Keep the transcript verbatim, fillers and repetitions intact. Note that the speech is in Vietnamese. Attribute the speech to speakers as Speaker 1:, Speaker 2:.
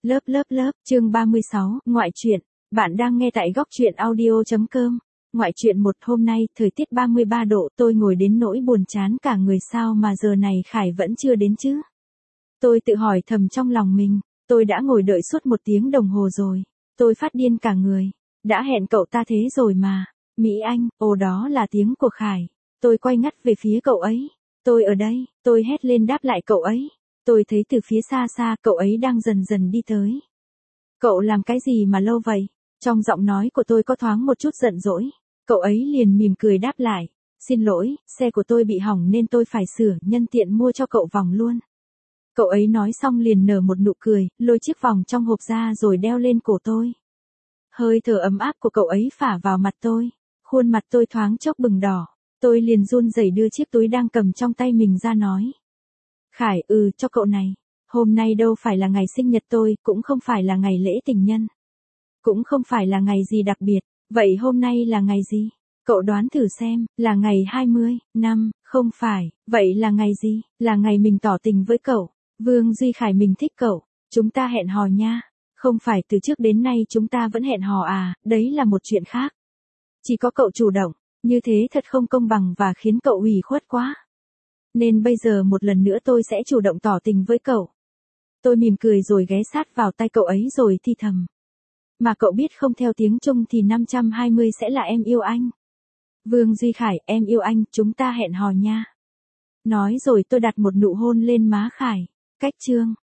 Speaker 1: Lớp lớp lớp, chương ba mươi sáu, ngoại truyện. Bạn đang nghe tại góc truyện audio chấm com. Ngoại truyện một. Hôm nay, thời tiết ba mươi ba độ, tôi ngồi đến nỗi buồn chán cả người, sao mà giờ này Khải vẫn chưa đến chứ? Tôi tự hỏi thầm trong lòng mình, tôi đã ngồi đợi suốt một tiếng đồng hồ rồi. Tôi phát điên cả người. Đã hẹn cậu ta thế rồi mà. Mỹ Anh, ồ đó là tiếng của Khải. Tôi quay ngắt về phía cậu ấy. Tôi ở đây, tôi hét lên đáp lại cậu ấy. Tôi thấy từ phía xa xa cậu ấy đang dần dần đi tới. Cậu làm cái gì mà lâu vậy? Trong giọng nói của tôi có thoáng một chút giận dỗi. Cậu ấy liền mỉm cười đáp lại. Xin lỗi, xe của tôi bị hỏng nên tôi phải sửa, nhân tiện mua cho cậu vòng luôn. Cậu ấy nói xong liền nở một nụ cười, lôi chiếc vòng trong hộp ra rồi đeo lên cổ tôi. Hơi thở ấm áp của cậu ấy phả vào mặt tôi. Khuôn mặt tôi thoáng chốc bừng đỏ. Tôi liền run rẩy đưa chiếc túi đang cầm trong tay mình ra nói. Khải, ừ, cho cậu này. Hôm nay đâu phải là ngày sinh nhật tôi, cũng không phải là ngày lễ tình nhân. Cũng không phải là ngày gì đặc biệt. Vậy hôm nay là ngày gì? Cậu đoán thử xem, là ngày hai mươi, năm, không phải. Vậy là ngày gì? Là ngày mình tỏ tình với cậu. Vương Duy Khải, mình thích cậu. Chúng ta hẹn hò nha. Không phải từ trước đến nay chúng ta vẫn hẹn hò à, đấy là một chuyện khác. Chỉ có cậu chủ động, như thế thật không công bằng và khiến cậu ủy khuất quá. Nên bây giờ một lần nữa tôi sẽ chủ động tỏ tình với cậu. Tôi mỉm cười rồi ghé sát vào tay cậu ấy rồi thì thầm. Mà cậu biết không, theo tiếng Trung thì năm trăm hai mươi sẽ là em yêu anh. Vương Duy Khải, em yêu anh, chúng ta hẹn hò nha. Nói rồi tôi đặt một nụ hôn lên má Khải. Cách chương.